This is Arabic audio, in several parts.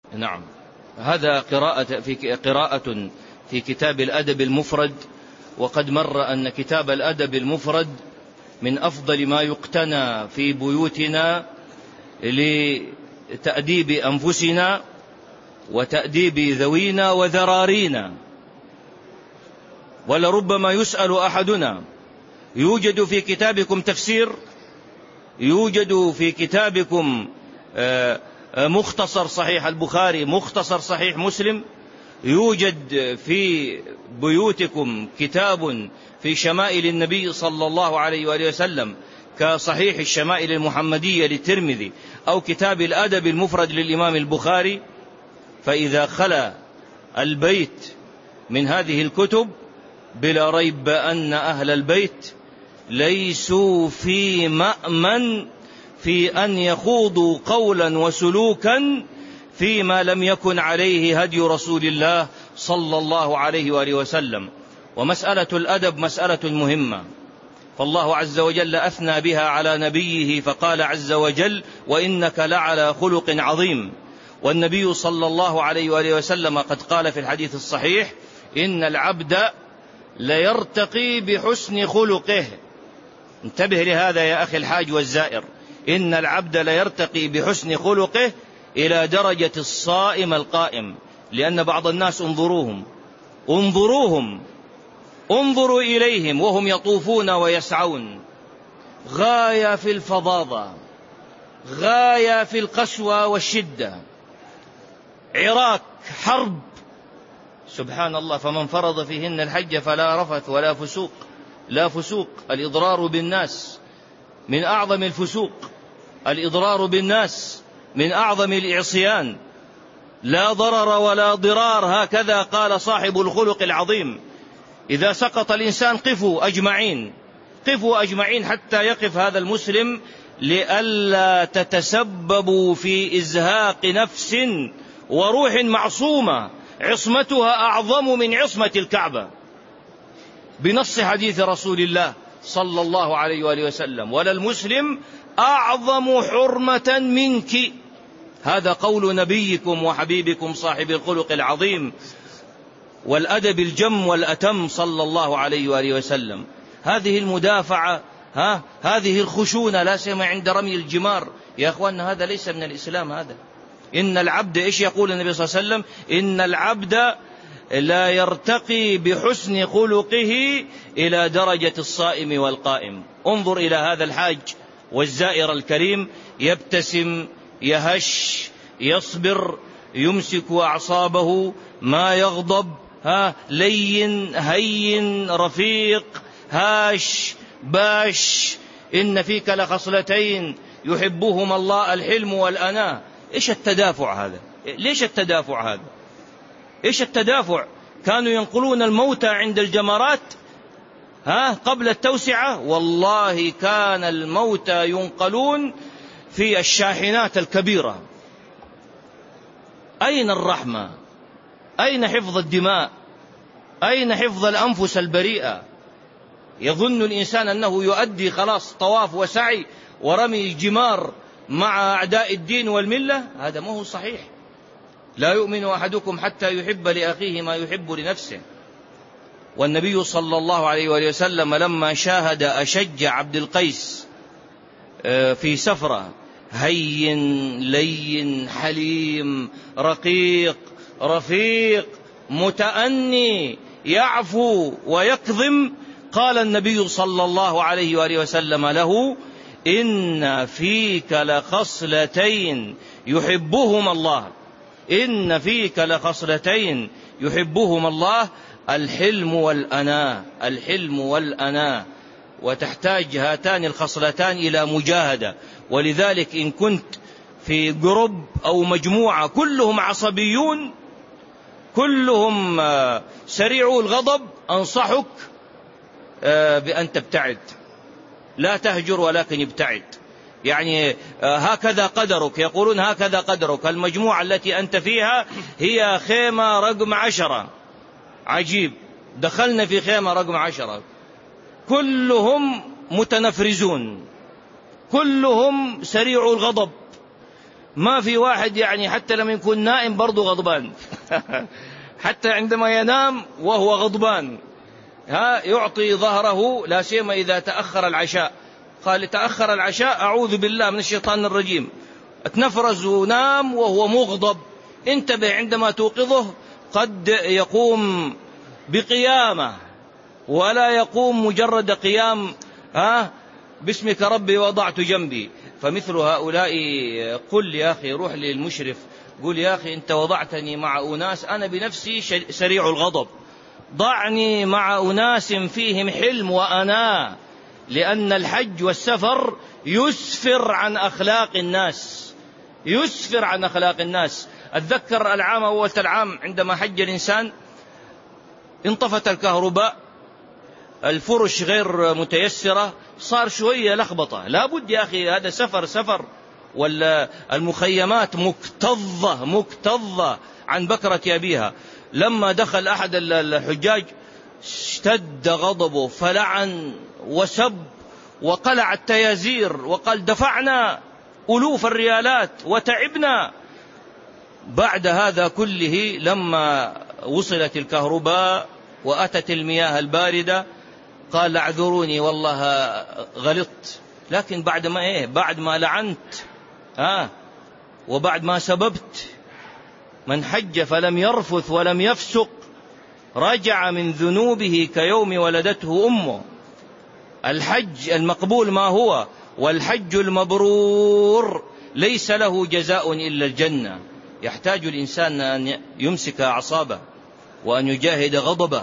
نعم، هذا قراءة في كتاب الأدب المفرد. وقد مر أن كتاب الأدب المفرد من أفضل ما يقتنى في بيوتنا لتأديب أنفسنا وتأديب ذوينا وذرارينا. ولربما يسأل أحدنا: يوجد في كتابكم تفسير؟ يوجد في كتابكم مختصر صحيح البخاري، مختصر صحيح مسلم؟ يوجد في بيوتكم كتاب في شمائل النبي صلى الله عليه وآله وسلم كصحيح الشمائل المحمدية للترمذي أو كتاب الأدب المفرد للإمام البخاري؟ فإذا خلا البيت من هذه الكتب بلا ريب أن أهل البيت ليسوا في مأمن في أن يخوضوا قولا وسلوكا فيما لم يكن عليه هدي رسول الله صلى الله عليه وآله وسلم. ومسألة الأدب مسألة مهمة، فالله عز وجل أثنى بها على نبيه فقال عز وجل: وإنك لعلى خلق عظيم. والنبي صلى الله عليه وآله وسلم قد قال في الحديث الصحيح: إن العبد ليرتقي بحسن خلقه. انتبه لهذا يا أخي الحاج والزائر، إن العبد ليرتقي بحسن خلقه إلى درجة الصائم القائم. لأن بعض الناس انظروا إليهم وهم يطوفون ويسعون، غاية في الفظاظة، غاية في القسوة والشدة، عراك، حرب، سبحان الله. فمن فرض فيهن الحج فلا رفث ولا فسوق. لا فسوق، الإضرار بالناس من أعظم الفسوق، الإضرار بالناس من أعظم العصيان. لا ضرر ولا ضرار، هكذا قال صاحب الخلق العظيم. إذا سقط الإنسان قفوا أجمعين حتى يقف هذا المسلم، لئلا تتسببوا في إزهاق نفس وروح معصومة عصمتها أعظم من عصمة الكعبة، بنص حديث رسول الله صلى الله عليه وآله وسلم: ولا المسلم أعظم حرمة منك. هذا قول نبيكم وحبيبكم صاحب الخلق العظيم والأدب الجم والأتم صلى الله عليه وآله وسلم. هذه المدافعة، هذه الخشونة، لا سيما عند رمي الجمار، يا أخوان هذا ليس من الإسلام. هذا إن العبد، إيش يقول النبي صلى الله عليه وسلم؟ إن العبد لا يرتقي بحسن خلقه إلى درجة الصائم والقائم. انظر إلى هذا الحاج والزائر الكريم، يبتسم، يهش، يصبر، يمسك أعصابه، ما يغضب، لين هين رفيق هاش باش. إن فيك لخصلتين يحبهما الله: الحلم والأناة. إيش التدافع هذا؟ ليش التدافع هذا؟ إيش التدافع؟ كانوا ينقلون الموتى عند الجمرات قبل التوسعة، والله كان الموتى ينقلون في الشاحنات الكبيرة. أين الرحمة؟ أين حفظ الدماء؟ أين حفظ الأنفس البريئة؟ يظن الإنسان أنه يؤدي خلاص طواف وسعي ورمي جمار مع أعداء الدين والملة. هذا ما هو صحيح. لا يؤمن أحدكم حتى يحب لأخيه ما يحب لنفسه. والنبي صلى الله عليه وآله وسلم لما شاهد أشج عبد القيس في سفرة، هين لين حليم رقيق رفيق متأني يعفو ويكظم، قال النبي صلى الله عليه وآله وسلم له: إن فيك لخصلتين يحبهما الله، إن فيك لخصلتين يحبهما الله: الحلم والأناة. الحلم والأناة، وتحتاج هاتان الخصلتان إلى مجاهدة. ولذلك إن كنت في جروب أو مجموعة كلهم عصبيون، كلهم سريعوا الغضب، أنصحك بأن تبتعد. لا تهجر ولكن ابتعد. يعني هكذا قدرك، يقولون هكذا قدرك. المجموعة التي أنت فيها هي خيمة رقم 10. عجيب، دخلنا في خيمة رقم 10، كلهم متنفرزون، كلهم سريع الغضب، ما في واحد يعني حتى لما يكون نائم برضو غضبان حتى عندما ينام وهو غضبان يعطي ظهره، لا سيما إذا تأخر العشاء. قال تأخر العشاء أعوذ بالله من الشيطان الرجيم، اتنفرز ونام وهو مغضب. انتبه عندما توقظه، قد يقوم بقيامة ولا يقوم مجرد قيام باسمك ربي وضعت جنبي. فمثل هؤلاء قل يا أخي، روح للمشرف قل يا أخي أنت وضعتني مع أناس أنا بنفسي سريع الغضب، ضعني مع أناس فيهم حلم وأناة، لأن الحج والسفر يسفر عن أخلاق الناس، يسفر عن أخلاق الناس. أتذكر العام أول العام عندما حج الإنسان، انطفت الكهرباء، الفرش غير متيسرة، صار شوية لخبطة. لا بد يا أخي، هذا سفر ولا المخيمات مكتظة عن بكرة أبيها. لما دخل أحد الحجاج اشتد غضبه، فلعن وسب وقلع التيازير وقال دفعنا ألوف الريالات وتعبنا. بعد هذا كله لما وصلت الكهرباء وأتت المياه الباردة قال اعذروني والله غلطت. لكن بعد ما لعنت وبعد ما سببت، من حج فلم يرفث ولم يفسق رجع من ذنوبه كيوم ولدته أمه. الحج المقبول ما هو؟ والحج المبرور ليس له جزاء إلا الجنة. يحتاج الإنسان أن يمسك أعصابه وأن يجاهد غضبه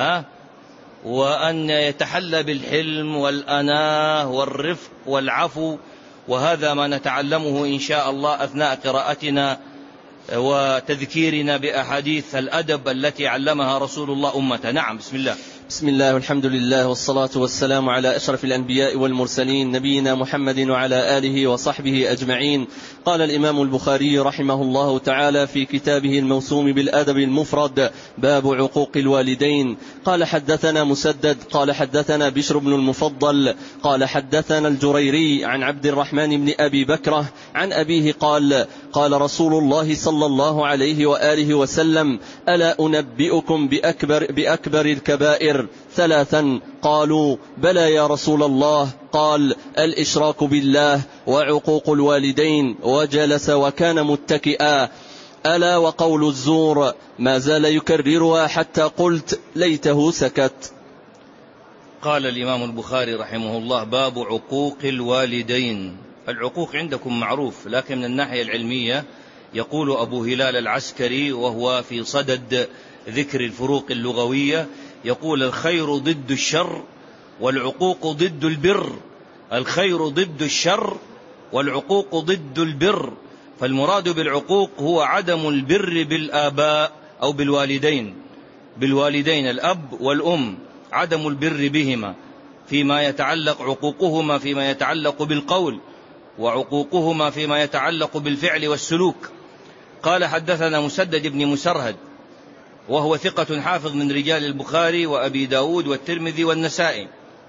وأن يتحلى بالحلم والأناه والرفق والعفو. وهذا ما نتعلمه إن شاء الله أثناء قراءتنا وتذكيرنا بأحاديث الأدب التي علمها رسول الله أمته. نعم، بسم الله. بسم الله والحمد لله والصلاة والسلام على أشرف الأنبياء والمرسلين نبينا محمد وعلى آله وصحبه أجمعين. قال الإمام البخاري رحمه الله تعالى في كتابه الموسوم بالأدب المفرد باب عقوق الوالدين. قال حدثنا مسدد قال حدثنا بشر بن المفضل قال حدثنا الجريري عن عبد الرحمن بن أبي بكرة عن أبيه قال قال رسول الله صلى الله عليه وآله وسلم ألا أنبئكم بأكبر الكبائر ثلاثا؟ قالوا بلى يا رسول الله. قال الإشراك بالله وعقوق الوالدين، وجلس وكان متكئا. ألا وقول الزور، ما زال يكررها حتى قلت ليته سكت. قال الإمام البخاري رحمه الله باب عقوق الوالدين. العقوق عندكم معروف، لكن من الناحية العلمية يقول أبو هلال العسكري وهو في صدد ذكر الفروق اللغوية، يقول الخير ضد الشر والعقوق ضد البر. الخير ضد الشر والعقوق ضد البر. فالمراد بالعقوق هو عدم البر بالآباء أو بالوالدين الأب والأم، عدم البر بهما فيما يتعلق، عقوقهما فيما يتعلق بالقول، وعقوقهما فيما يتعلق بالفعل والسلوك. قال حدثنا مسدد بن مسرهد وهو ثقة حافظ من رجال البخاري وأبي داود والترمذي والنسائي.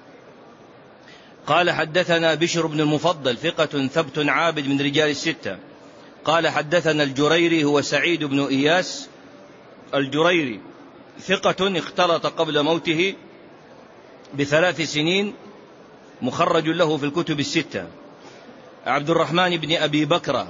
قال حدثنا بشر بن المفضل ثقة ثبت عابد من رجال الستة. قال حدثنا الجريري هو سعيد بن إياس الجريري ثقة اختلط قبل موته ب3 سنين، مخرج له في الكتب الستة. عبد الرحمن بن أبي بكرة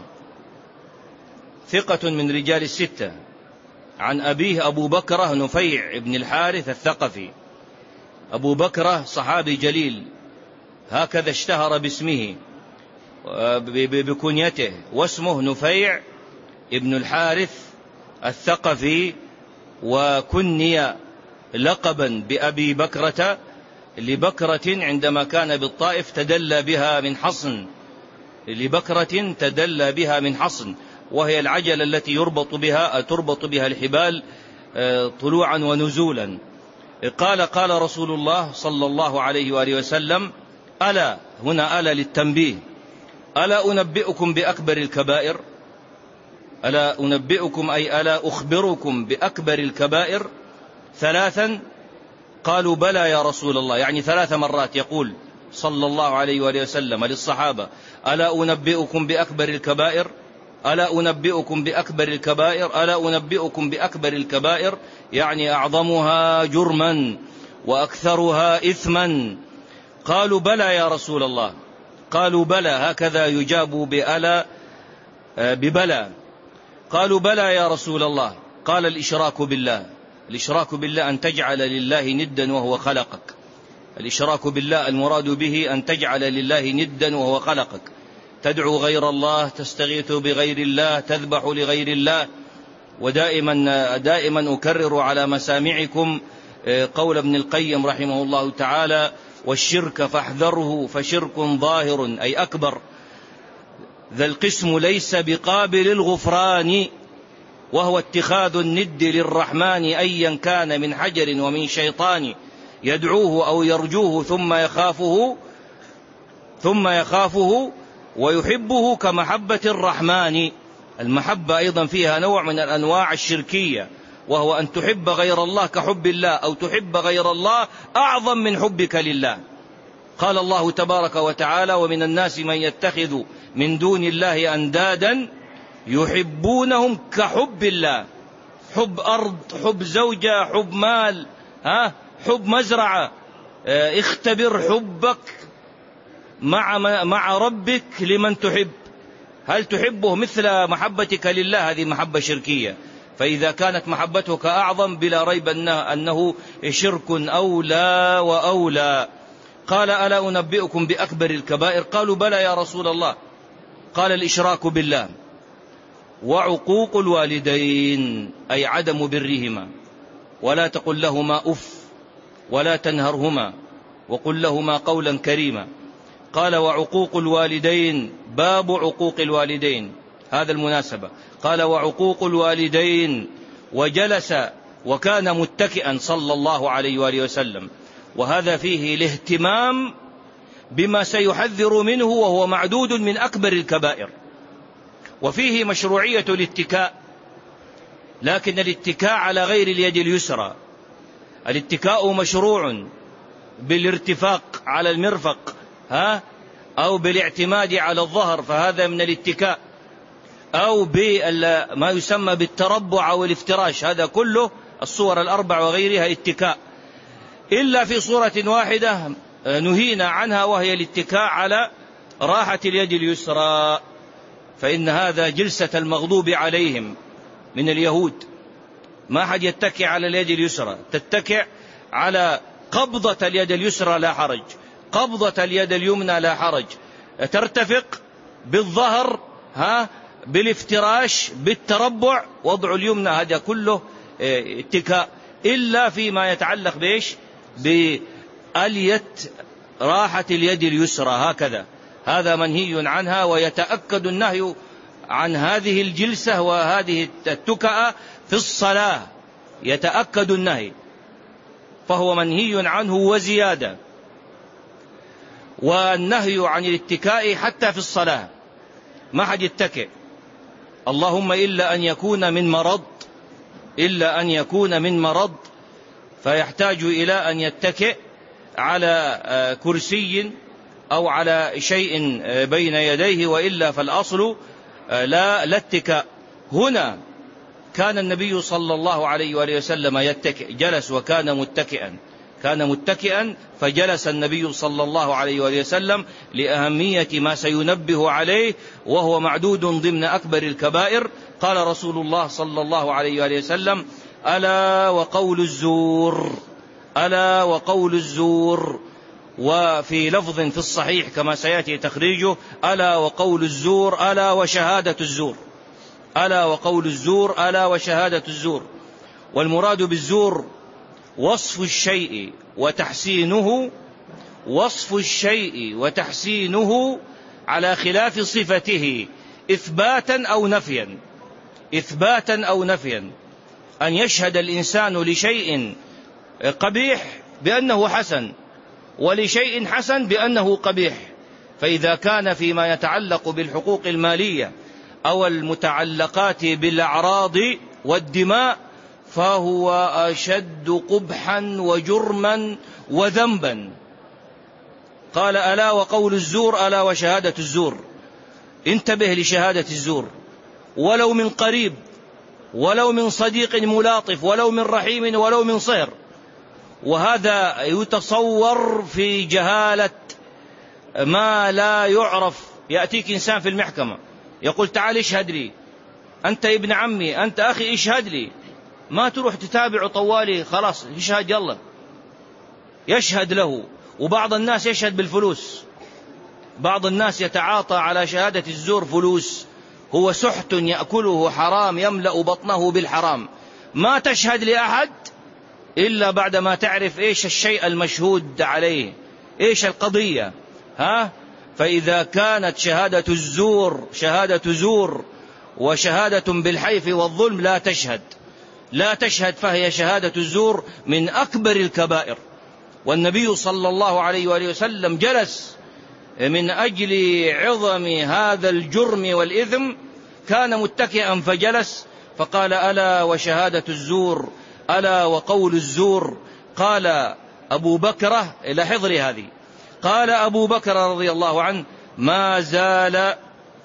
ثقة من رجال الستة، عن أبيه أبو بكرة نفيع بن الحارث الثقفي. أبو بكرة صحابي جليل، هكذا اشتهر باسمه بكنيته، واسمه نفيع بن الحارث الثقفي، وكني لقبا بأبي بكرة لبكرة عندما كان بالطائف تدلى بها من حصن، لبكرة تدلى بها من حصن، وهي العجلة التي تربط بها الحبال طلوعا ونزولا. قال رسول الله صلى الله عليه وآله وسلم ألا، هنا ألا للتنبيه، ألا أنبئكم بأكبر الكبائر؟ ألا أنبئكم أي ألا أخبركم بأكبر الكبائر ثلاثا؟ قالوا بلى يا رسول الله، يعني 3 مرات يقول صلى الله عليه وآله وسلم للصحابة ألا أنبئكم بأكبر الكبائر ألا أنبئكم بأكبر الكبائر؟ ألا أنبئكم بأكبر الكبائر يعني أعظمها جرما وأكثرها إثما. قالوا بلى يا رسول الله. قالوا بلى، هكذا يجاب بألا ببلى. قالوا بلى يا رسول الله. قال الإشراك بالله. الإشراك بالله أن تجعل لله ندا وهو خلقك. الإشراك بالله المراد به أن تجعل لله ندا وهو خلقك، تدعو غير الله، تستغيث بغير الله، تذبح لغير الله. ودائما أكرر على مسامعكم قول ابن القيم رحمه الله تعالى: والشرك فاحذره فشرك ظاهر أي أكبر، ذا القسم ليس بقابل الغفران، وهو اتخاذ الند للرحمن أيا كان من حجر ومن شيطان، يدعوه أو يرجوه ثم يخافه ويحبه كمحبة الرحمن. المحبة أيضا فيها نوع من الأنواع الشركية، وهو أن تحب غير الله كحب الله، أو تحب غير الله أعظم من حبك لله. قال الله تبارك وتعالى: ومن الناس من يتخذ من دون الله أندادا يحبونهم كحب الله. حب أرض، حب زوجة، حب مال، حب مزرعة. اختبر حبك مع ربك لمن تحب، هل تحبه مثل محبتك لله؟ هذه محبة شركية. فإذا كانت محبتك أعظم بلا ريب أنه شرك أولى وأولى. قال: ألا أنبئكم بأكبر الكبائر؟ قالوا بلى يا رسول الله. قال: الإشراك بالله، وعقوق الوالدين أي عدم برهما، ولا تقل لهما أف ولا تنهرهما وقل لهما قولا كريما. قال: وعقوق الوالدين، باب عقوق الوالدين، هذا المناسبة. قال: وعقوق الوالدين. وجلس وكان متكئا صلى الله عليه وآله وسلم، وهذا فيه الاهتمام بما سيحذر منه، وهو معدود من أكبر الكبائر. وفيه مشروعية الاتكاء، لكن الاتكاء على غير اليد اليسرى. الاتكاء مشروع بالارتفاق على المرفق أو بالاعتماد على الظهر، فهذا من الاتكاء، أو بما يسمى بالتربع أو الافتراش، هذا كله الصور الأربع وغيرها اتكاء، إلا في صورة واحدة نهينا عنها، وهي الاتكاء على راحة اليد اليسرى، فإن هذا جلسة المغضوب عليهم من اليهود. ما حد يتكئ على اليد اليسرى، تتكئ على قبضة اليد اليسرى لا حرج، قبضة اليد اليمنى لا حرج، ترتفق بالظهر بالافتراش بالتربع، وضع اليمنى، هذا كله اتكاء، إلا فيما يتعلق بإيش؟ بألية راحة اليد اليسرى، هكذا، هذا منهي عنها. ويتأكد النهي عن هذه الجلسة وهذه التكأة في الصلاة، يتأكد النهي، فهو منهي عنه وزيادة. والنهي عن الاتكاء حتى في الصلاة، ما حد يتكئ، اللهم إلا أن يكون من مرض فيحتاج إلى أن يتكئ على كرسي أو على شيء بين يديه، وإلا فالأصل لا اتكاء. هنا كان النبي صلى الله عليه وآله وسلم يتكئ، جلس وكان متكئا، فجلس النبي صلى الله عليه وآله وسلم لأهمية ما سينبه عليه، وهو معدود ضمن أكبر الكبائر. قال رسول الله صلى الله عليه وآله وسلم: ألا وقول الزور. وفي لفظ في الصحيح كما سيأتي تخريجه: ألا وقول الزور، ألا وشهادة الزور، ألا وقول الزور، ألا وشهادة الزور. والمراد بالزور وصف الشيء وتحسينه على خلاف صفته، إثباتا أو نفيا. أن يشهد الإنسان لشيء قبيح بأنه حسن، ولشيء حسن بأنه قبيح. فإذا كان فيما يتعلق بالحقوق المالية أو المتعلقات بالأعراض والدماء فهو أشد قبحا وجرما وذنبا. قال: ألا وقول الزور، ألا وشهادة الزور. انتبه لشهادة الزور، ولو من قريب، ولو من صديق ملاطف، ولو من رحيم، ولو من صهر. وهذا يتصور في جهالة ما لا يعرف. يأتيك إنسان في المحكمة يقول تعال اشهد لي، أنت ابن عمي، أنت أخي، اشهد لي. ما تروح تتابع طوالي، خلاص اشهد يلا، يشهد له. وبعض الناس يشهد بالفلوس، بعض الناس يتعاطى على شهادة الزور فلوس، هو سحت يأكله حرام يملأ بطنه بالحرام. ما تشهد لأحد إلا بعدما تعرف إيش الشيء المشهود عليه، إيش القضية. فإذا كانت شهادة الزور شهادة زور وشهادة بالحيف والظلم لا تشهد، فهي شهادة الزور من أكبر الكبائر. والنبي صلى الله عليه وآله وسلم جلس من أجل عظم هذا الجرم والإثم، كان متكئا فجلس فقال ألا وشهادة الزور، ألا وقول الزور. قال أبو بكر، إلى حضر هذه، قال أبو بكر رضي الله عنه ما زال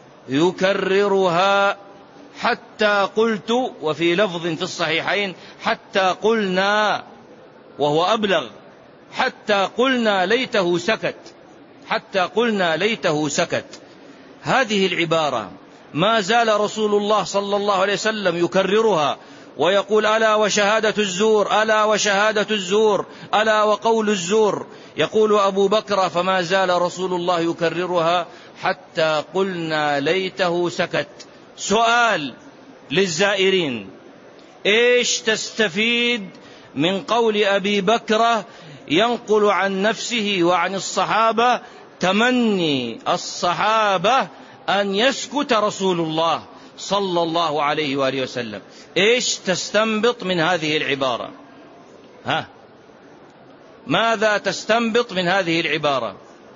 يكررها حتى قلت، وفي لفظ في الصحيحين حتى قلنا، وهو أبلغ، حتى قلنا ليته سكت، حتى قلنا ليته سكت. هذه العبارة ما زال رسول الله صلى الله عليه وسلم يكررها ويقول ألا وشهادة الزور، ألا وشهادة الزور، ألا وقول الزور. يقول أبو بكر فما زال رسول الله يكررها حتى قلنا ليته سكت. سؤال للزائرين: إيش تستفيد من قول أبي بكر ينقل عن نفسه وعن الصحابة تمني الصحابة أن يسكت رسول الله صلى الله عليه وآله وسلم؟ إيش تستنبط من هذه العبارة؟ ماذا تستنبط من هذه العبارة؟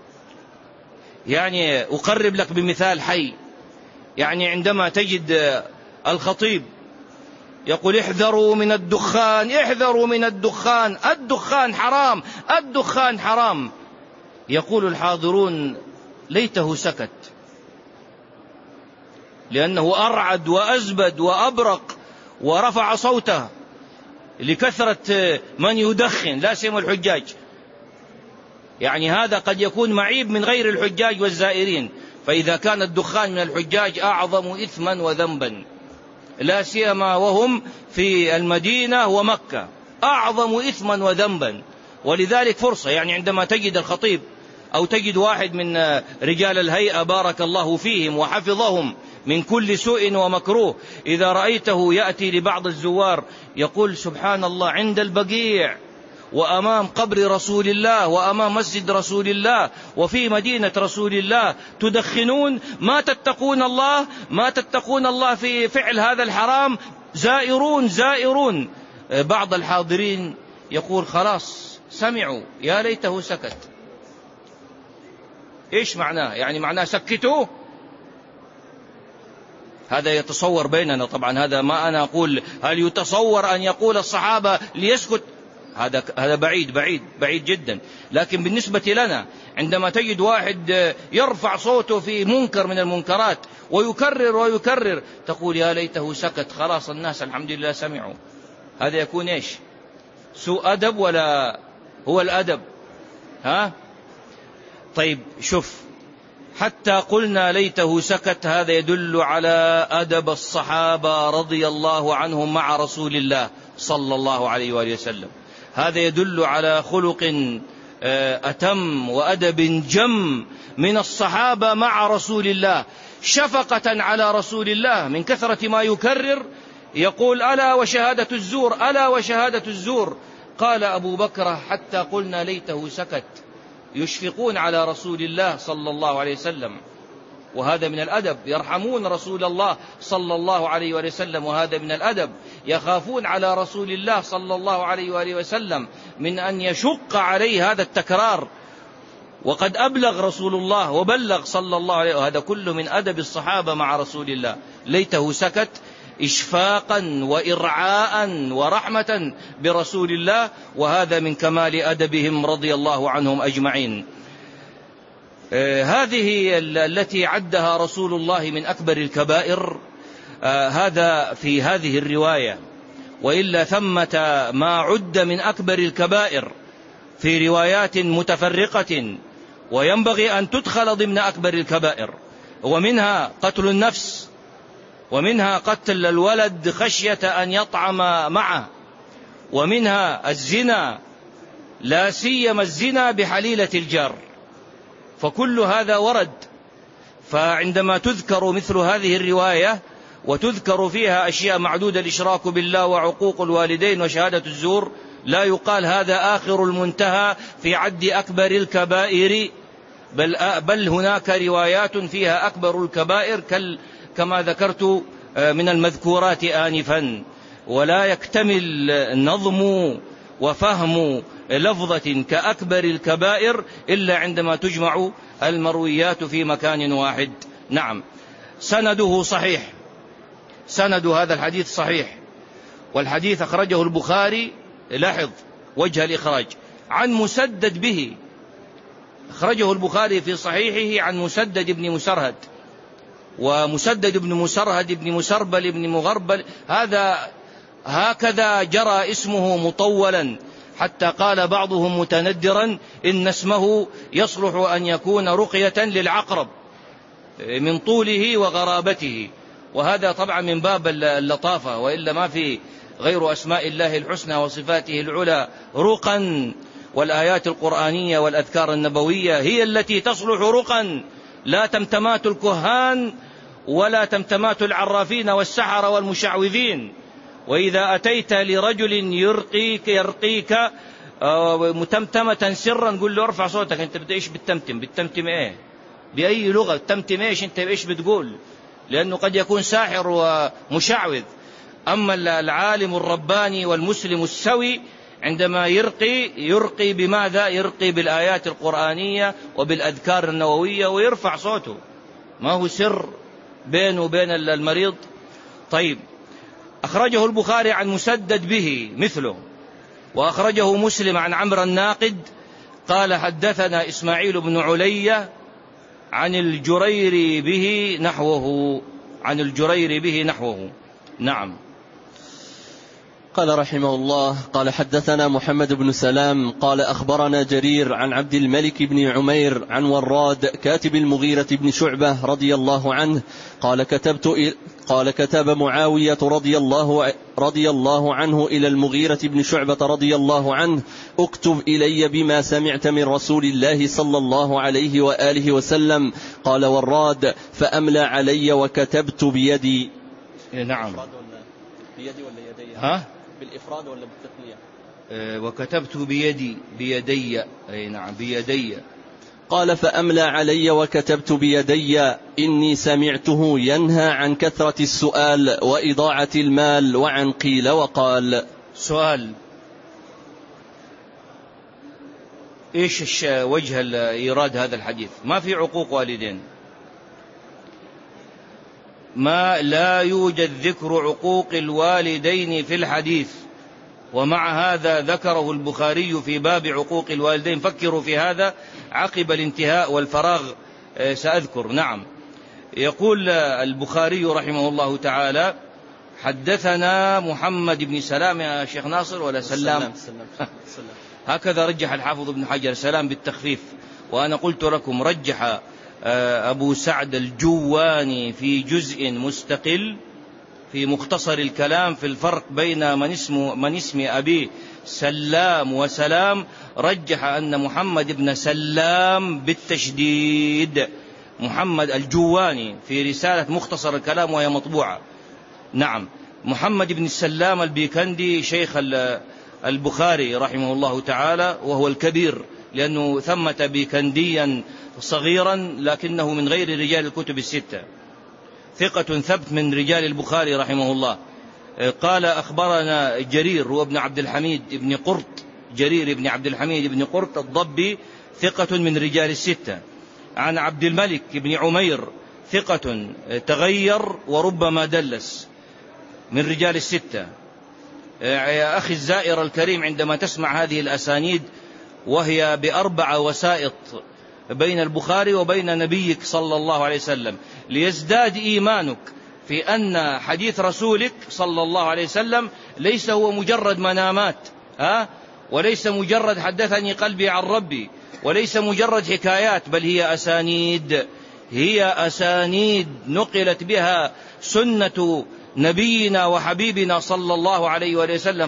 يعني أقرب لك بمثال حي. يعني عندما تجد الخطيب يقول احذروا من الدخان، احذروا من الدخان، الدخان حرام، الدخان حرام، يقول الحاضرون ليته سكت، لأنه أرعد وأزبد وأبرق ورفع صوته لكثرة من يدخن، لا سيما الحجاج. يعني هذا قد يكون معيب من غير الحجاج والزائرين، فإذا كان الدخان من الحجاج أعظم إثما وذنبا، لا سيما وهم في المدينة ومكة، أعظم إثما وذنبا. ولذلك فرصة، يعني عندما تجد الخطيب أو تجد واحد من رجال الهيئة بارك الله فيهم وحفظهم من كل سوء ومكروه، إذا رأيته يأتي لبعض الزوار يقول سبحان الله عند البقيع وأمام قبر رسول الله وأمام مسجد رسول الله وفي مدينة رسول الله تدخنون، ما تتقون الله، ما تتقون الله في فعل هذا الحرام، زائرون زائرون. بعض الحاضرين يقول خلاص سمعوا يا ليته سكت. إيش معناه؟ يعني معناه سكتوا. هذا يتصور بيننا طبعا، هذا ما أنا أقول هل يتصور أن يقول الصحابة ليسكت، هذا بعيد بعيد بعيد جدا. لكن بالنسبة لنا عندما تجد واحد يرفع صوته في منكر من المنكرات ويكرر ويكرر، تقول يا ليته سكت، خلاص الناس الحمد لله سمعوا. هذا يكون إيش؟ سوء أدب ولا هو الأدب؟ طيب شوف، حتى قلنا ليته سكت، هذا يدل على أدب الصحابة رضي الله عنهم مع رسول الله صلى الله عليه وآله وسلم. هذا يدل على خلق أتم وأدب جم من الصحابة مع رسول الله، شفقة على رسول الله من كثرة ما يكرر يقول ألا وشهادة الزور، ألا وشهادة الزور. قال أبو بكر حتى قلنا ليته سكت، يشفقون على رسول الله صلى الله عليه وسلم، وهذا من الأدب. يرحمون رسول الله صلى الله عليه وآله وسلم، وهذا من الأدب. يخافون على رسول الله صلى الله عليه وآله وسلم من أن يشق عليه هذا التكرار، وقد أبلغ رسول الله وبلغ صلى الله عليه، وهذا كله من أدب الصحابة مع رسول الله. ليته سكت إشفاقا وإرعاء ورحمة برسول الله، وهذا من كمال أدبهم رضي الله عنهم أجمعين. هذه التي عدها رسول الله من أكبر الكبائر هذا في هذه الرواية، وإلا ثمة ما عد من أكبر الكبائر في روايات متفرقة وينبغي أن تدخل ضمن أكبر الكبائر، ومنها قتل النفس، ومنها قتل الولد خشية أن يطعم معه، ومنها الزنا، لا سيما الزنا بحليلة الجار، فكل هذا ورد. فعندما تذكر مثل هذه الرواية وتذكر فيها أشياء معدودة، الإشراك بالله وعقوق الوالدين وشهادة الزور، لا يقال هذا آخر المنتهى في عد أكبر الكبائر، بل هناك روايات فيها أكبر الكبائر كما ذكرت من المذكورات آنفا. ولا يكتمل نظم وفهم لفظة كأكبر الكبائر إلا عندما تجمع المرويات في مكان واحد. نعم، سنده صحيح، سند هذا الحديث صحيح، والحديث أخرجه البخاري، لاحظ وجه الإخراج، عن مسدد به، أخرجه البخاري في صحيحه عن مسدد بن مسرهد، ومسدد بن مسرهد بن مسربل بن مغربل هذا هكذا جرى اسمه مطولا، حتى قال بعضهم متندرا إن اسمه يصلح أن يكون رقية للعقرب من طوله وغرابته، وهذا طبعا من باب اللطافة، وإلا ما في غير أسماء الله الحسنى وصفاته العلى رقا، والآيات القرآنية والأذكار النبوية هي التي تصلح رقا، لا تمتمات الكهان ولا تمتمات العرافين والسحر والمشعوذين. وإذا أتيت لرجل يرقيك متمتمة سرا قل له ارفع صوتك، أنت بتعيش بالتمتم إيه؟ بأي لغة تمتم إيش؟ أنت إيش بتقول؟ لأنه قد يكون ساحر ومشعوذ. أما العالم الرباني والمسلم السوي عندما يرقي بماذا؟ يرقي بالآيات القرآنية وبالأذكار النووية ويرفع صوته، ما هو سر بينه وبين المريض. طيب، أخرجه البخاري عن مسدد به مثله، وأخرجه مسلم عن عمرو الناقد قال حدثنا إسماعيل بن علية عن الجريري به نحوه، عن الجريري به نحوه. نعم. قال رحمه الله: قال حدثنا محمد بن سلام قال أخبرنا جرير عن عبد الملك بن عمير عن وراد كاتب المغيرة بن شعبة رضي الله عنه قال كتب معاوية رضي الله عنه إلى المغيرة بن شعبة رضي الله عنه: اكتب إلي بما سمعت من رسول الله صلى الله عليه وآله وسلم. قال وراد: فأملى علي وكتبت بيدي. نعم، بيدي ولا يدي؟ ها؟ بالإفراد ولا بالتثنية؟ وكتبت بيدي. أي نعم، بيدي. قال: فأملى علي وكتبت بيدي إني سمعته ينهى عن كثرة السؤال وإضاعة المال وعن قيل وقال. سؤال: إيش وجه إيراد هذا الحديث؟ ما في عقوق والدين، ما لا يوجد ذكر عقوق الوالدين في الحديث، ومع هذا ذكره البخاري في باب عقوق الوالدين. فكروا في هذا عقب الانتهاء والفراغ سأذكر. نعم، يقول البخاري رحمه الله تعالى: حدثنا محمد بن سلام. يا شيخ ناصر ولا سلام؟ هكذا رجح الحافظ ابن حجر، سلام بالتخفيف. وأنا قلت لكم رجح أبو سعد الجواني في جزء مستقل في مختصر الكلام في الفرق بين من اسم أبيه سلام وسلام، رجح أن محمد بن سلام بالتشديد، محمد الجواني في رسالة مختصر الكلام وهي مطبوعة. نعم، محمد بن سلام البيكندي شيخ البخاري رحمه الله تعالى، وهو الكبير لأنه ثمة بيكنديا صغيرا لكنه من غير رجال الكتب الستة، ثقة ثبت من رجال البخاري رحمه الله. قال أخبرنا جرير هو ابن عبد الحميد ابن قرط، جرير ابن عبد الحميد ابن قرط الضبي، ثقة من رجال الستة. عن عبد الملك ابن عمير، ثقة تغير وربما دلس، من رجال الستة. يا أخي الزائر الكريم، عندما تسمع هذه الأسانيد وهي ب4 وسائط بين البخاري وبين نبيك صلى الله عليه وسلم، ليزداد إيمانك في أن حديث رسولك صلى الله عليه وسلم ليس هو مجرد منامات، وليس مجرد حدثني قلبي عن ربي، وليس مجرد حكايات، بل هي أسانيد نقلت بها سنة نبينا وحبيبنا صلى الله عليه وسلم.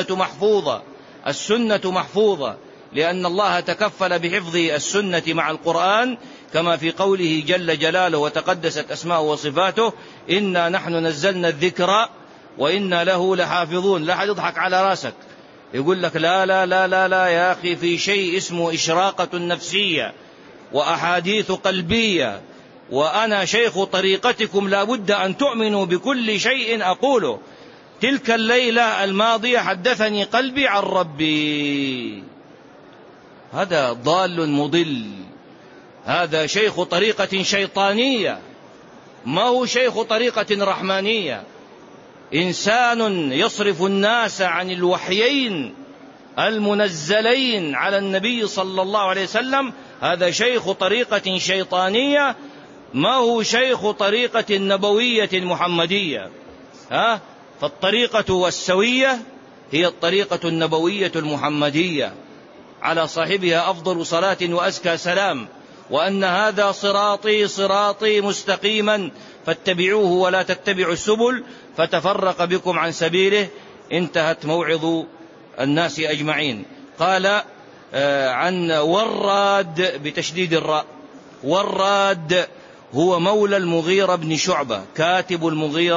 فالسنة محفوظة لأن الله تكفل بحفظ السنة مع القرآن، كما في قوله جل جلاله وتقدست أسماؤه وصفاته: إنا نحن نزلنا الذكر وإنا له لحافظون. لا حد يضحك على راسك يقول لك لا لا لا لا لا يا أخي، في شيء اسمه إشراقة نفسية وأحاديث قلبية، وأنا شيخ طريقتكم لا بد أن تؤمنوا بكل شيء أقوله. تلك الليلة الماضية حدثني قلبي عن ربي. هذا ضال مضل، هذا شيخ طريقة شيطانية، ما هو شيخ طريقة رحمانية. إنسان يصرف الناس عن الوحيين المنزلين على النبي صلى الله عليه وسلم، هذا شيخ طريقة شيطانية، ما هو شيخ طريقة نبوية محمدية. فالطريقة السوية هي الطريقة النبوية المحمدية، على صاحبها أفضل صلاة وأزكى سلام، وأن هذا صراطي مستقيما فاتبعوه ولا تتبعوا السبل فتفرق بكم عن سبيله. انتهت موعظ الناس أجمعين. قال عن وراد بتشديد الراء. وراد هو مولى المغيرة بن شعبة، كاتب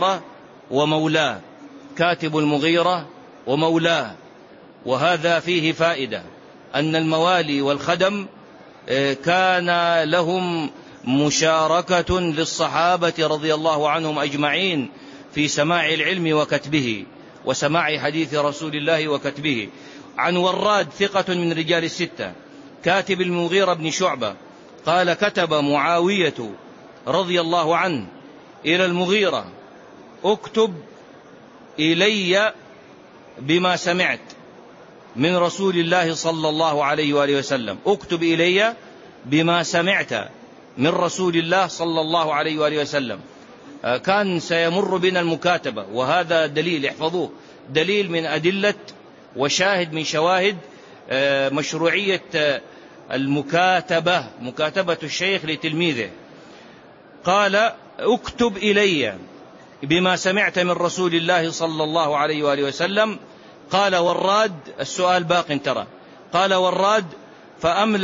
المغيرة ومولاه. وهذا فيه فائدة، أن الموالي والخدم كان لهم مشاركة للصحابة رضي الله عنهم أجمعين في سماع العلم وكتبه، وسماع حديث رسول الله وكتبه. عن وراد ثقة من رجال الستة، كاتب المغيرة بن شعبة، قال: كتب معاوية رضي الله عنه إلى المغيرة: اكتب إلي بما سمعت من رسول الله صلى الله عليه وآله وسلم. اكتب إلي بما سمعت من رسول الله صلى الله عليه وآله وسلم. كان سيمر بنا المكاتبة، وهذا دليل، احفظوه، دليل من أدلة وشاهد من شواهد مشروعية المكاتبة، مكاتبة الشيخ لتلميذه. قال: اكتب إلي بما سمعت من رسول الله صلى الله عليه وآله وسلم. قال وراد، السؤال باق ترى، قال وراد: فأملى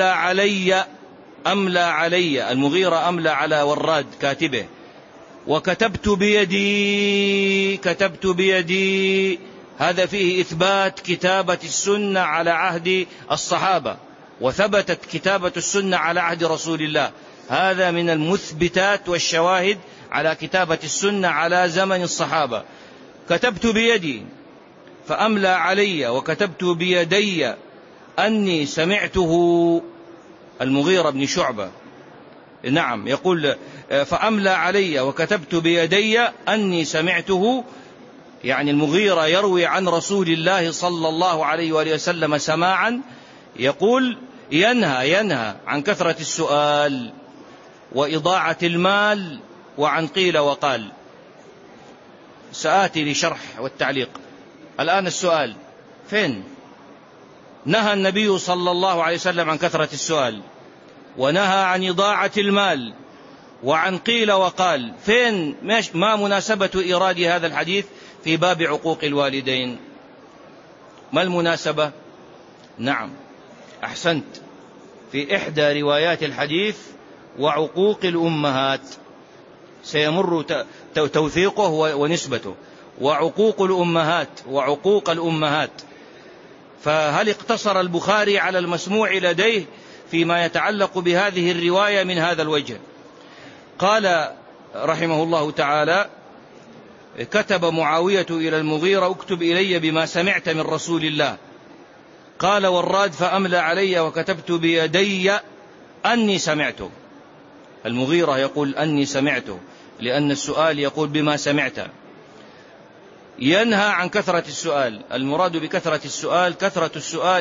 علي المغيرة، أملى على وراد كاتبه، وكتبت بيدي. هذا فيه إثبات كتابة السنة على عهد الصحابة، وثبتت كتابة السنة على عهد رسول الله. هذا من المثبتات والشواهد على كتابة السنة على زمن الصحابة. كتبت بيدي فأملى علي وكتبت بيدي أني سمعته. المغيرة بن شعبة نعم يقول: فأملى علي وكتبت بيدي أني سمعته، يعني المغيرة يروي عن رسول الله صلى الله عليه وآله وسلم سماعا. يقول: ينهى عن كثرة السؤال وإضاعة المال وعن قيل وقال. سآتي لشرح والتعليق. الآن السؤال فين؟ نهى النبي صلى الله عليه وسلم عن كثرة السؤال، ونهى عن إضاعة المال، وعن قيل وقال. فين؟ ما مناسبة إيراد هذا الحديث في باب عقوق الوالدين؟ ما المناسبة؟ نعم أحسنت، في إحدى روايات الحديث: وعقوق الأمهات، سيمر توثيقه ونسبته. وعقوق الأمهات. فهل اقتصر البخاري على المسموع لديه فيما يتعلق بهذه الرواية من هذا الوجه؟ قال رحمه الله تعالى: كتب معاوية إلى المغيرة: اكتب إلي بما سمعت من رسول الله. قال وراد: فأملى علي وكتبت بيدي أني سمعته. المغيرة يقول أني سمعته، لأن السؤال يقول بما سمعت. ينهى عن كثرة السؤال. المراد بكثرة السؤال كثرة السؤال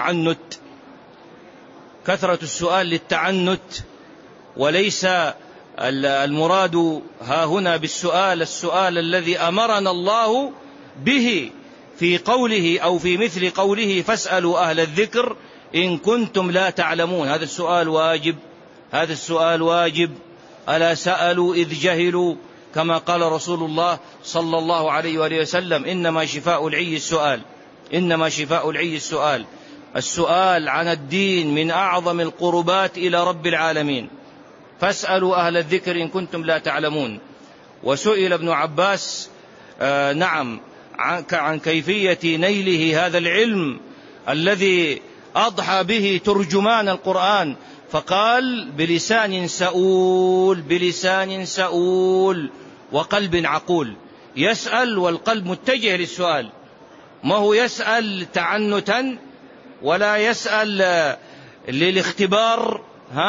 للتعنت، وليس المراد ها هنا بالسؤال السؤال الذي أمرنا الله به في قوله أو في مثل قوله فاسألوا أهل الذكر إن كنتم لا تعلمون. هذا السؤال واجب، هذا السؤال واجب. ألا سألوا إذ جهلوا، كما قال رسول الله صلى الله عليه وآله وسلم إنما شفاء العي السؤال، إنما شفاء العي السؤال. السؤال عن الدين من أعظم القربات إلى رب العالمين. فاسألوا أهل الذكر إن كنتم لا تعلمون. وسئل ابن عباس نعم عن كيفية نيله هذا العلم الذي أضحى به ترجمان القرآن، فقال بلسان سؤول، بلسان سؤول وقلب عقول. يسأل والقلب متجه للسؤال، ما هو يسأل تعنتا ولا يسأل للاختبار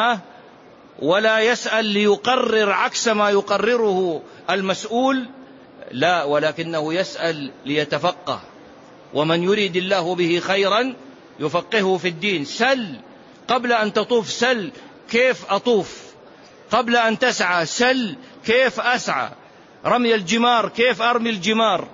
ولا يسأل ليقرر عكس ما يقرره المسؤول، لا، ولكنه يسأل ليتفقه. ومن يريد الله به خيرا يفقهه في الدين. سل قبل أن تطوف، سل كيف أطوف، قبل أن تسعى سل كيف أسعى، رمي الجمار كيف أرمي الجمار.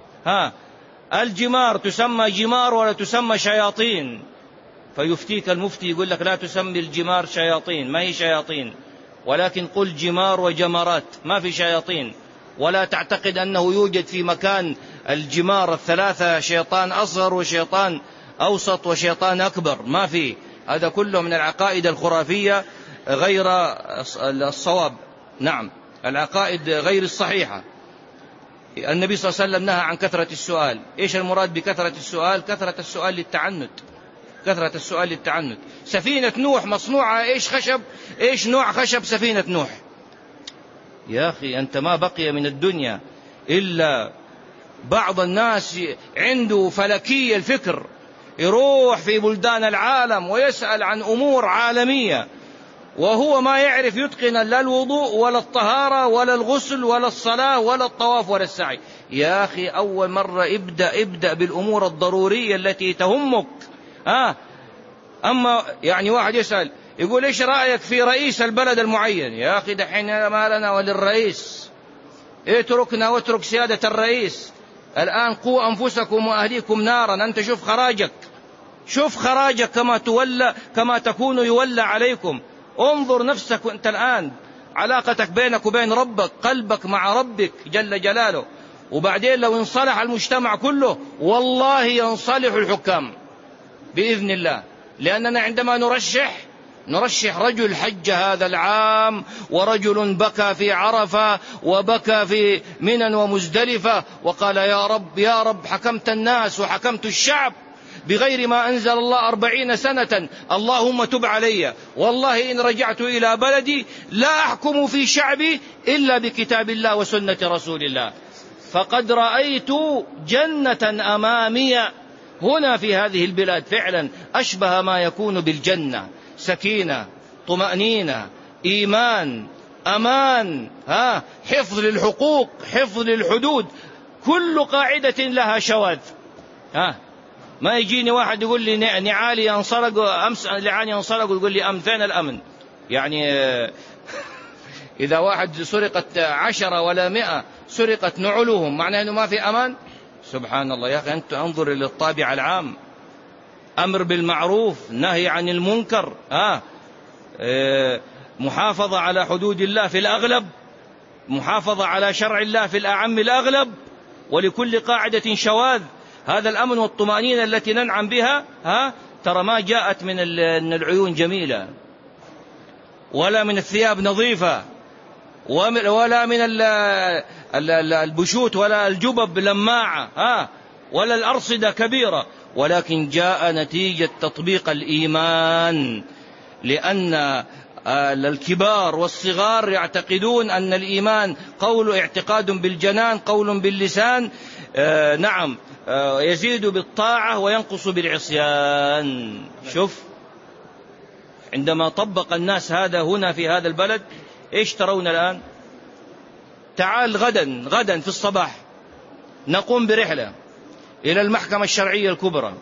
الجمار تسمى جمار ولا تسمى شياطين؟ فيفتيك المفتي يقول لك لا تسمي الجمار شياطين، ما هي شياطين، ولكن قل جمار وجمرات، ما في شياطين. ولا تعتقد أنه يوجد في مكان الجمار الثلاثة شيطان أصغر وشيطان أوسط وشيطان أكبر، ما في. هذا كله من العقائد الخرافية غير الصواب، نعم، العقائد غير الصحيحة. النبي صلى الله عليه وسلم نهى عن كثرة السؤال. إيش المراد بكثرة السؤال؟ كثرة السؤال للتعنت، كثرة السؤال للتعنت. سفينة نوح مصنوعة إيش خشب، إيش نوع خشب سفينة نوح؟ يا أخي أنت ما بقي من الدنيا إلا بعض الناس عنده فلكي الفكر، يروح في بلدان العالم ويسأل عن أمور عالمية وهو ما يعرف يتقن لا الوضوء ولا الطهارة ولا الغسل ولا الصلاة ولا الطواف ولا السعي. يا أخي أول مرة ابدأ بالأمور الضرورية التي تهمك. أما يعني واحد يسأل يقول إيش رأيك في رئيس البلد المعين؟ يا أخي دحين ما لنا وللرئيس، اتركنا واترك سيادة الرئيس. الآن قوا أنفسكم وأهليكم نارا. أنت شوف خراجك، شوف خراجك كما تكون يولى عليكم. انظر نفسك أنت الآن، علاقتك بينك وبين ربك، قلبك مع ربك جل جلاله. وبعدين لو انصلح المجتمع كله والله ينصلح الحكام بإذن الله. لأننا عندما نرشح رجل حج هذا العام، ورجل بكى في عرفة وبكى في منى ومزدلفة وقال يا رب حكمت الناس وحكمت الشعب بغير ما أنزل الله 40 سنة، اللهم تب علي، والله إن رجعت إلى بلدي لا أحكم في شعبي إلا بكتاب الله وسنة رسول الله. فقد رأيت جنة أمامي هنا في هذه البلاد، فعلا أشبه ما يكون بالجنة، سكينة، طمأنينة، إيمان، أمان، حفظ للحقوق، حفظ للحدود، كل قاعدة لها شواذ. ما يجيني واحد يقول لي نعالي ينصرق، أمس لعاني ينصرق، ويقول لي فين الأمن؟ يعني إذا واحد سرقت 10 ولا 100 سرقت نعلهم، معناه أنه ما في أمان؟ سبحان الله يا أخي. أنت انظر إلى الطابع العام، أمر بالمعروف، نهي عن المنكر، محافظة على حدود الله في الأغلب، محافظة على شرع الله في الأعم الأغلب، ولكل قاعدة شواذ. هذا الأمن والطمأنينة التي ننعم بها ترى ما جاءت من العيون جميلة، ولا من الثياب نظيفة، ولا من البشوت ولا الجبب لماعة، ولا الأرصدة كبيرة، ولكن جاء نتيجة تطبيق الإيمان. لأن الكبار والصغار يعتقدون أن الإيمان اعتقاد بالجنان، قول باللسان، نعم، يزيد بالطاعة وينقص بالعصيان. شوف عندما طبق الناس هذا هنا في هذا البلد، إيش ترون الآن؟ تعال غدا في الصباح نقوم برحلة إلى المحكمة الشرعية الكبرى،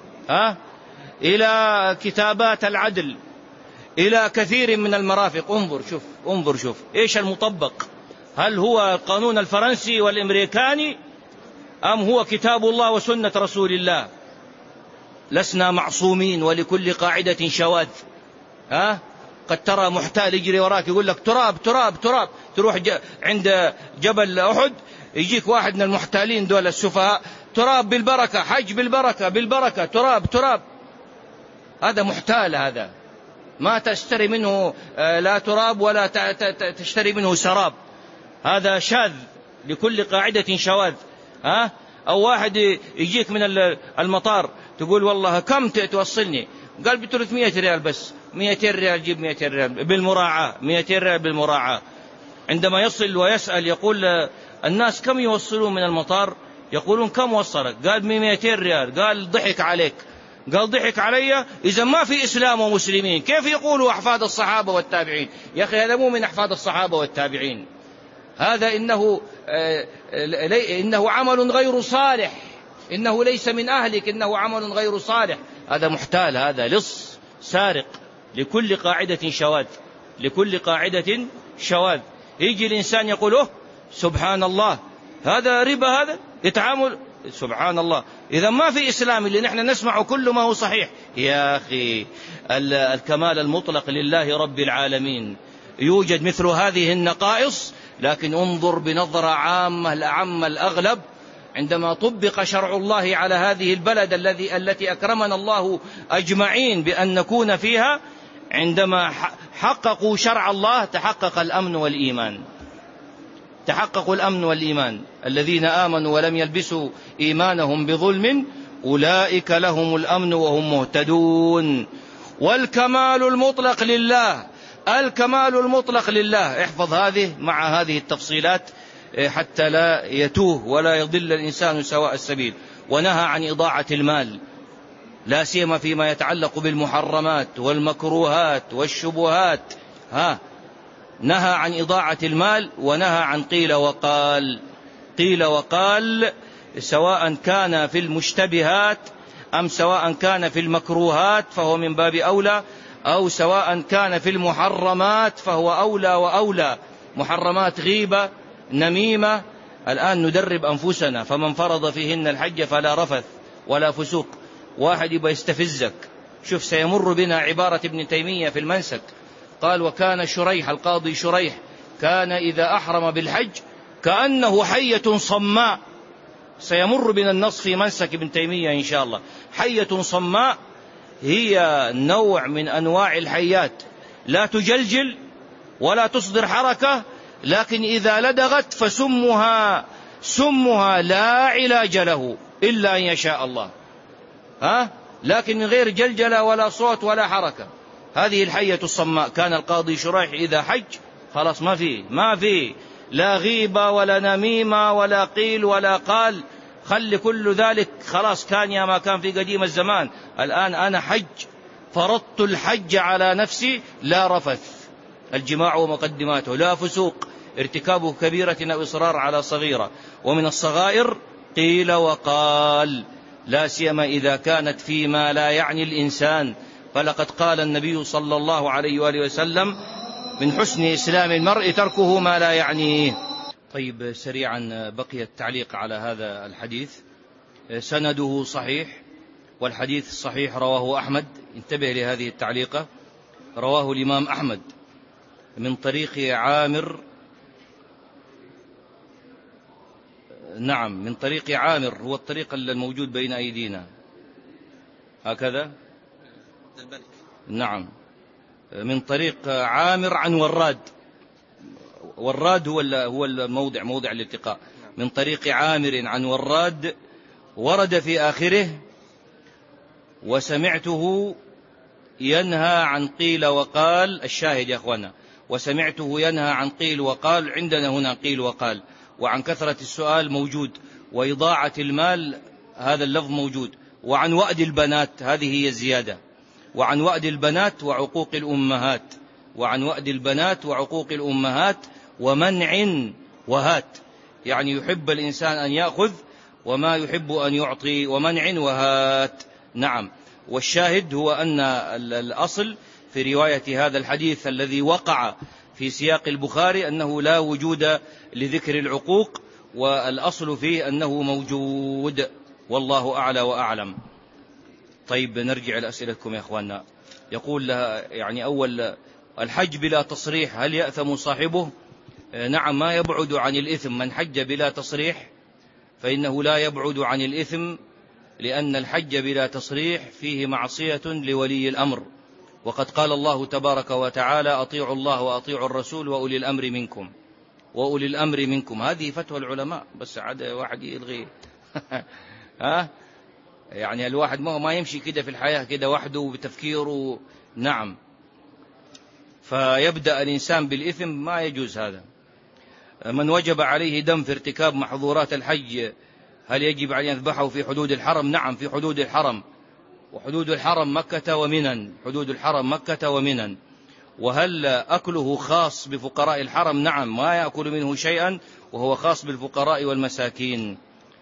إلى كتابات العدل، إلى كثير من المرافق. انظر شوف انظر شوف إيش المطبق، هل هو القانون الفرنسي والأمريكاني أم هو كتاب الله وسنة رسول الله؟ لسنا معصومين، ولكل قاعدة شواذ. قد ترى محتال يجري وراك يقول لك تراب تراب تراب، تروح عند جبل أحد يجيك واحد من المحتالين دول السفهاء، تراب بالبركة، حج بالبركة، بالبركة، تراب تراب. هذا محتال، هذا ما تشتري منه لا تراب ولا تشتري منه سراب، هذا شاذ، لكل قاعدة شواذ. أو واحد يجيك من المطار تقول والله كم توصلني؟ قال ب300 ريال بس، 200 ريال جيب 200 ريال بالمراعاة، 200 ريال بالمراعاة. عندما يصل ويسأل يقول الناس كم يوصلون من المطار؟ يقولون كم وصلك؟ قال 200 ريال. قال ضحك عليك. قال ضحك علي؟ إذا ما في إسلام ومسلمين كيف يقولوا أحفاد الصحابة والتابعين؟ يا أخي هذا مو من أحفاد الصحابة والتابعين، هذا إنه عمل غير صالح، إنه ليس من أهلك، إنه عمل غير صالح. هذا محتال، هذا لص سارق، لكل قاعدة شواذ، لكل قاعدة شواذ. يجي الإنسان يقول سبحان الله، هذا ربا، هذا يتعامل سبحان الله. إذا ما في إسلام اللي نحن نسمع كل ما هو صحيح. يا أخي الكمال المطلق لله رب العالمين، يوجد مثل هذه النقائص، لكن انظر بنظرة عامة الأعم الأغلب. عندما طبق شرع الله على هذه البلد التي أكرمنا الله أجمعين بأن نكون فيها، عندما حققوا شرع الله تحقق الأمن والإيمان، تحققوا الأمن والإيمان. الذين آمنوا ولم يلبسوا إيمانهم بظلم أولئك لهم الأمن وهم مهتدون. والكمال المطلق لله، الكمال المطلق لله. احفظ هذه مع هذه التفصيلات حتى لا يتوه ولا يضل الإنسان سواء السبيل. ونهى عن إضاعة المال، لا سيما فيما يتعلق بالمحرمات والمكروهات والشبهات. نهى عن إضاعة المال، ونهى عن قيل وقال. قيل وقال سواء كان في المشتبهات أم سواء كان في المكروهات فهو من باب أولى، أو سواء كان في المحرمات فهو أولى وأولى. محرمات غيبة، نميمة. الآن ندرب أنفسنا، فمن فرض فيهن الحج فلا رفث ولا فسوق. واحد يبقى يستفزك، شوف سيمر بنا عبارة ابن تيمية في المنسك، قال وكان شريح، القاضي شريح، كان إذا أحرم بالحج كأنه حية صماء. سيمر بنا النص في منسك ابن تيمية إن شاء الله. حية صماء هي نوع من أنواع الحيات، لا تجلجل ولا تصدر حركة، لكن إذا لدغت فسمها لا علاج له إلا أن يشاء الله. لكن من غير جلجلة ولا صوت ولا حركة. هذه الحية الصماء. كان القاضي شريح إذا حج خلاص ما في لا غيبة ولا نميمة ولا قيل ولا قال، خلي كل ذلك خلاص كان يا ما كان في قديم الزمان. الآن أنا حج، فرضت الحج على نفسي، لا رفث، الجماع ومقدماته، لا فسوق، ارتكاب كبيرة أو إصرار على صغيرة. ومن الصغائر قيل وقال، لا سيما إذا كانت فيما لا يعني الإنسان. فلقد قال النبي صلى الله عليه وآله وسلم من حسن إسلام المرء تركه ما لا يعنيه. طيب سريعا بقي التعليق على هذا الحديث. سنده صحيح، والحديث الصحيح رواه أحمد. انتبه لهذه التعليقة، رواه الإمام أحمد من طريق عامر، نعم من طريق عامر، هو الطريق الموجود بين أيدينا هكذا، نعم من طريق عامر عن وراد. وراد هو الموضع، موضع الالتقاء. من طريق عامر عن وراد، ورد في آخره وسمعته ينهى عن قيل وقال. الشاهد يا أخوانا، وسمعته ينهى عن قيل وقال. عندنا هنا قيل وقال. وعن كثرة السؤال موجود، وإضاعة المال هذا اللفظ موجود. وعن وأد البنات، هذه هي الزيادة. وعن وأد البنات وعقوق الأمهات، وعن وأد البنات وعقوق الأمهات، ومنع وهات، يعني يحب الإنسان أن يأخذ وما يحب أن يعطي، ومنع وهات. نعم. والشاهد هو أن الأصل في رواية هذا الحديث الذي وقع في سياق البخاري أنه لا وجود لذكر العقوق، والأصل فيه أنه موجود، والله أعلى وأعلم. طيب نرجع لأسئلتكم يا أخواننا. يقول يعني أول الحج بلا تصريح هل يأثم صاحبه؟ نعم، ما يبعد عن الإثم. من حج بلا تصريح فإنه لا يبعد عن الإثم، لأن الحج بلا تصريح فيه معصية لولي الأمر، وقد قال الله تبارك وتعالى أطيعوا الله وأطيعوا الرسول وأولي الأمر منكم، وأولي الأمر منكم. هذه فتوى العلماء، بس عاد واحد يلغي ها؟ يعني الواحد ما يمشي كده في الحياة كده وحده بتفكيره. نعم، فيبدأ الإنسان بالإثم، ما يجوز هذا. من وجب عليه دم في ارتكاب محظورات الحج هل يجب أن يذبحه في حدود الحرم؟ نعم، في حدود الحرم، وحدود الحرم مكة ومنى، حدود الحرم مكة ومنى. وهل أكله خاص بفقراء الحرم؟ نعم، ما يأكل منه شيئا، وهو خاص بالفقراء والمساكين.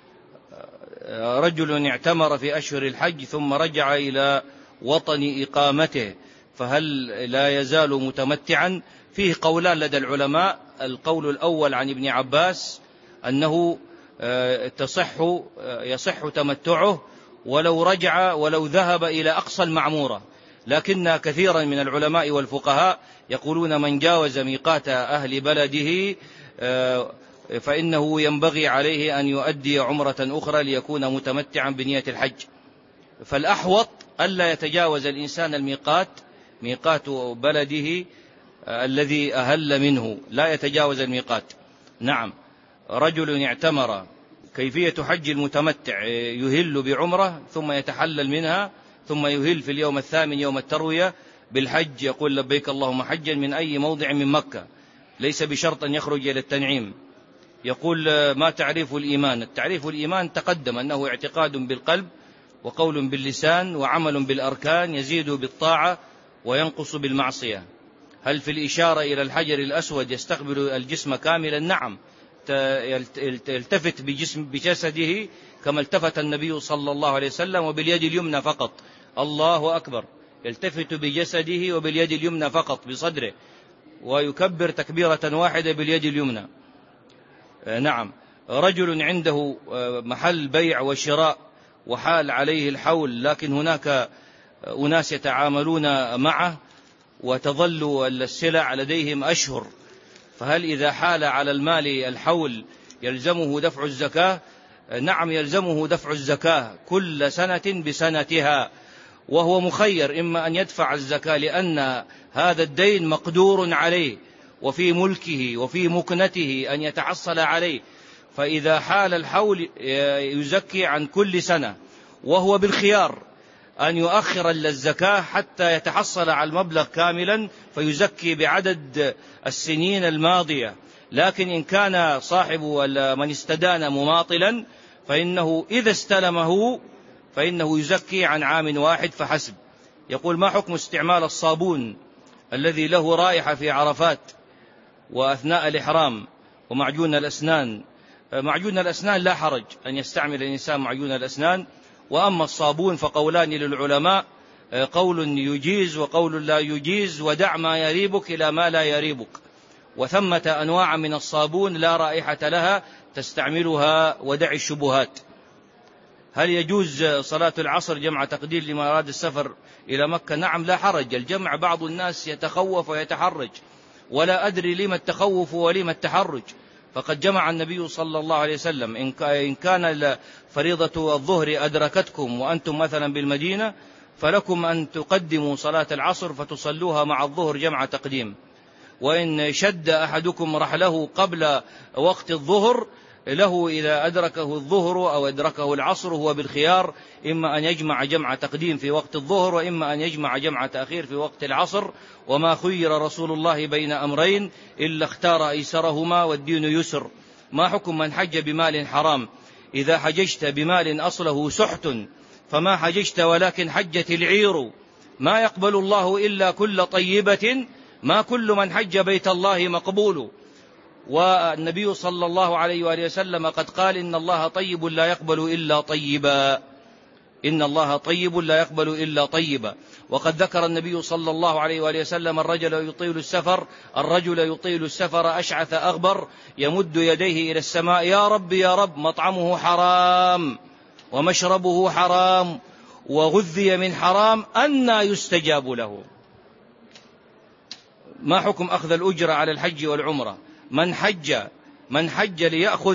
رجل اعتمر في أشهر الحج ثم رجع إلى وطن إقامته، فهل لا يزال متمتعا؟ فيه قولان لدى العلماء. القول الأول عن ابن عباس أنه يصح تمتعه ولو رجع ولو ذهب إلى أقصى المعمورة، لكن كثيرا من العلماء والفقهاء يقولون من جاوز ميقات أهل بلده فإنه ينبغي عليه أن يؤدي عمرة أخرى ليكون متمتعا بنية الحج. فالأحوط ألا يتجاوز الإنسان الميقات، ميقات بلده الذي أهل منه، لا يتجاوز الميقات. نعم. رجل اعتمر، كيفية حج المتمتع؟ يهل بعمرة ثم يتحلل منها، ثم يهل في اليوم الثامن يوم التروية بالحج، يقول لبيك اللهم حجا من أي موضع من مكة، ليس بشرط أن يخرج إلى التنعيم. يقول ما تعريف الإيمان؟ التعريف الإيمان تقدم أنه اعتقاد بالقلب وقول باللسان وعمل بالأركان، يزيد بالطاعة وينقص بالمعصية. هل في الإشارة إلى الحجر الأسود يستقبل الجسم كاملا؟ نعم، يلتفت بجسده كما التفت النبي صلى الله عليه وسلم، وباليد اليمنى فقط. الله أكبر، يلتفت بجسده وباليد اليمنى فقط بصدره، ويكبر تكبيرة واحدة باليد اليمنى. نعم. رجل عنده محل بيع وشراء وحال عليه الحول، لكن هناك أناس يتعاملون معه وتظل السلع لديهم أشهر، فهل إذا حال على المال الحول يلزمه دفع الزكاة؟ نعم، يلزمه دفع الزكاة كل سنة بسنتها، وهو مخير إما أن يدفع الزكاة لأن هذا الدين مقدور عليه وفي ملكه وفي مكنته أن يتحصل عليه، فإذا حال الحول يزكي عن كل سنة، وهو بالخيار أن يؤخر الزكاة حتى يتحصل على المبلغ كاملا فيزكي بعدد السنين الماضية. لكن إن كان صاحب من استدان مماطلا فإنه إذا استلمه فإنه يزكي عن عام واحد فحسب. يقول ما حكم استعمال الصابون الذي له رائحة في عرفات وأثناء الإحرام ومعجون الأسنان؟ معجون الأسنان لا حرج أن يستعمل الإنسان معجون الأسنان، وأما الصابون فقولان للعلماء، قول يجيز وقول لا يجيز، ودع ما يريبك إلى ما لا يريبك. وثمة أنواع من الصابون لا رائحة لها تستعملها، ودع الشبهات. هل يجوز صلاة العصر جمع تقدير لما أراد السفر إلى مكة؟ نعم، لا حرج. الجمع بعض الناس يتخوف ويتحرج، ولا أدري لما التخوف ولما التحرج، فقد جمع النبي صلى الله عليه وسلم إن كان فريضة الظهر أدركتكم وأنتم مثلا بالمدينة فلكم أن تقدموا صلاة العصر فتصلوها مع الظهر جمع تقديم، وإن شد أحدكم رحله قبل وقت الظهر له إذا أدركه الظهر أو أدركه العصر هو بالخيار، إما أن يجمع جمع تقديم في وقت الظهر وإما أن يجمع جمع تأخير في وقت العصر. وما خير رسول الله بين أمرين إلا اختار أيسرهما والدين يسر. ما حكم من حج بمال حرام؟ إذا حججت بمال أصله سحت فما حججت ولكن حجت العير، ما يقبل الله إلا كل طيبة، ما كل من حج بيت الله مقبول. والنبي صلى الله عليه وآله وسلم قد قال إن الله طيب لا يقبل إلا طيبا، إن الله طيب لا يقبل إلا طيبا. وقد ذكر النبي صلى الله عليه وآله وسلم الرجل يطيل السفر أشعث أغبر يمد يديه إلى السماء يا رب يا رب مطعمه حرام ومشربه حرام وغذي من حرام أنى يستجاب له. ما حكم أخذ الأجرة على الحج والعمرة؟ من حج ليأخذ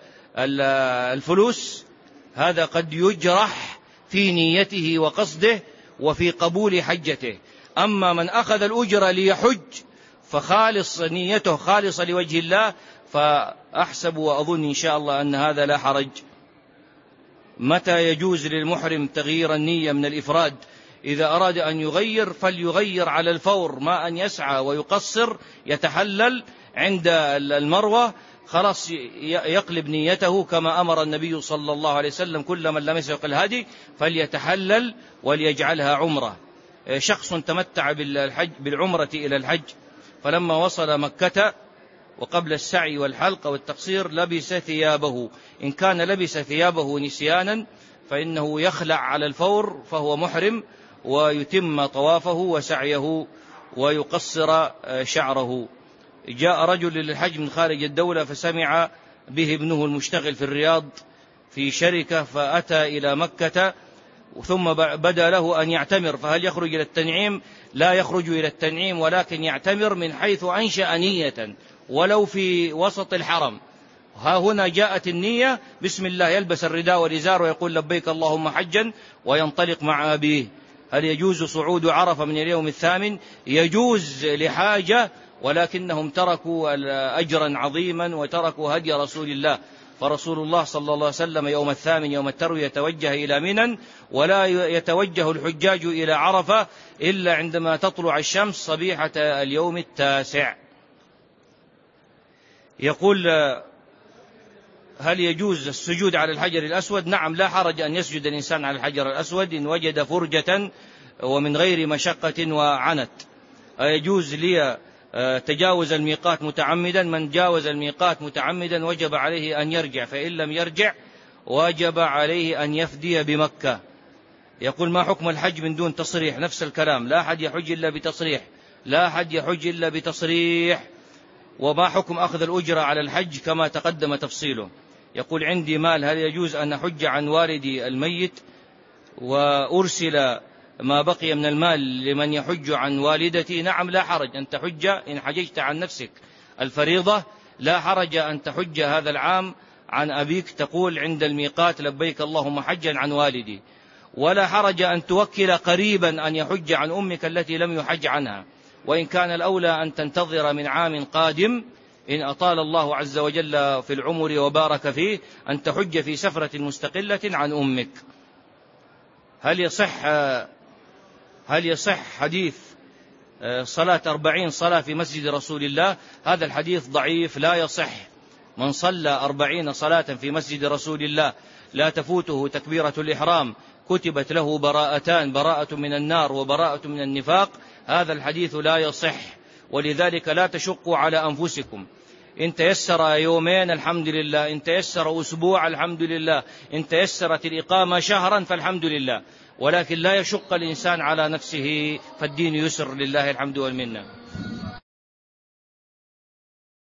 الفلوس هذا قد يجرح في نيته وقصده وفي قبول حجته. أما من أخذ الأجرة ليحج فخالص نيته خالصة لوجه الله فأحسب وأظن إن شاء الله أن هذا لا حرج. متى يجوز للمحرم تغيير النية من الإفراد؟ إذا أراد أن يغير فليغير على الفور، ما أن يسعى ويقصر يتحلل عند المروة خلاص يقلب نيته كما أمر النبي صلى الله عليه وسلم كل من لم يسبق الهدي فليتحلل وليجعلها عمرة. شخص تمتع بالعمرة إلى الحج فلما وصل مكة وقبل السعي والحلق والتقصير لبس ثيابه، إن كان لبس ثيابه نسيانا فإنه يخلع على الفور فهو محرم ويتم طوافه وسعيه ويقصر شعره. جاء رجل للحج من خارج الدولة فسمع به ابنه المشتغل في الرياض في شركة فأتى إلى مكة ثم بدا له أن يعتمر، فهل يخرج إلى التنعيم؟ لا يخرج إلى التنعيم ولكن يعتمر من حيث أنشأ نية ولو في وسط الحرم. ها هنا جاءت النية بسم الله، يلبس الرداء والإزار ويقول لبيك اللهم حجا وينطلق مع أبيه. هل يجوز صعود عرفة من اليوم الثامن؟ يجوز لحاجة، ولكنهم تركوا أجرا عظيما وتركوا هدي رسول الله، فرسول الله صلى الله عليه وسلم يوم الثامن يوم التروية يتوجه إلى منى، ولا يتوجه الحجاج إلى عرفة إلا عندما تطلع الشمس صبيحة اليوم التاسع. يقول هل يجوز السجود على الحجر الأسود؟ نعم، لا حرج أن يسجد الإنسان على الحجر الأسود إن وجد فرجة ومن غير مشقة وعنت. يجوز لي تجاوز الميقات متعمدا؟ من جاوز الميقات متعمدا وجب عليه أن يرجع، فإن لم يرجع وجب عليه أن يفدي بمكة. يقول ما حكم الحج من دون تصريح؟ نفس الكلام، لا أحد يحج إلا بتصريح، لا أحد يحج إلا بتصريح. وما حكم أخذ الأجرة على الحج كما تقدم تفصيله؟ يقول عندي مال، هل يجوز أن أحج عن والدي الميت وأرسل ما بقي من المال لمن يحج عن والدتي؟ نعم، لا حرج أن تحج إن حججت عن نفسك الفريضة، لا حرج أن تحج هذا العام عن أبيك، تقول عند الميقات لبيك اللهم حجا عن والدي. ولا حرج أن توكل قريبا أن يحج عن أمك التي لم يحج عنها، وإن كان الأولى أن تنتظر من عام قادم إن أطال الله عز وجل في العمر وبارك فيه أن تحج في سفرة مستقلة عن أمك. هل يصح حديث صلاة 40 صلاة في مسجد رسول الله؟ هذا الحديث ضعيف لا يصح. من صلى 40 صلاة في مسجد رسول الله لا تفوته تكبيرة الإحرام كتبت له براءتان، براءة من النار وبراءة من النفاق. هذا الحديث لا يصح، ولذلك لا تشقوا على أنفسكم. إن تيسر يومين الحمد لله، إن تيسر أسبوع الحمد لله، إن تيسرت الإقامة شهرا فالحمد لله، ولكن لا يشق الإنسان على نفسه، فالدين يسر لله الحمد والمنة.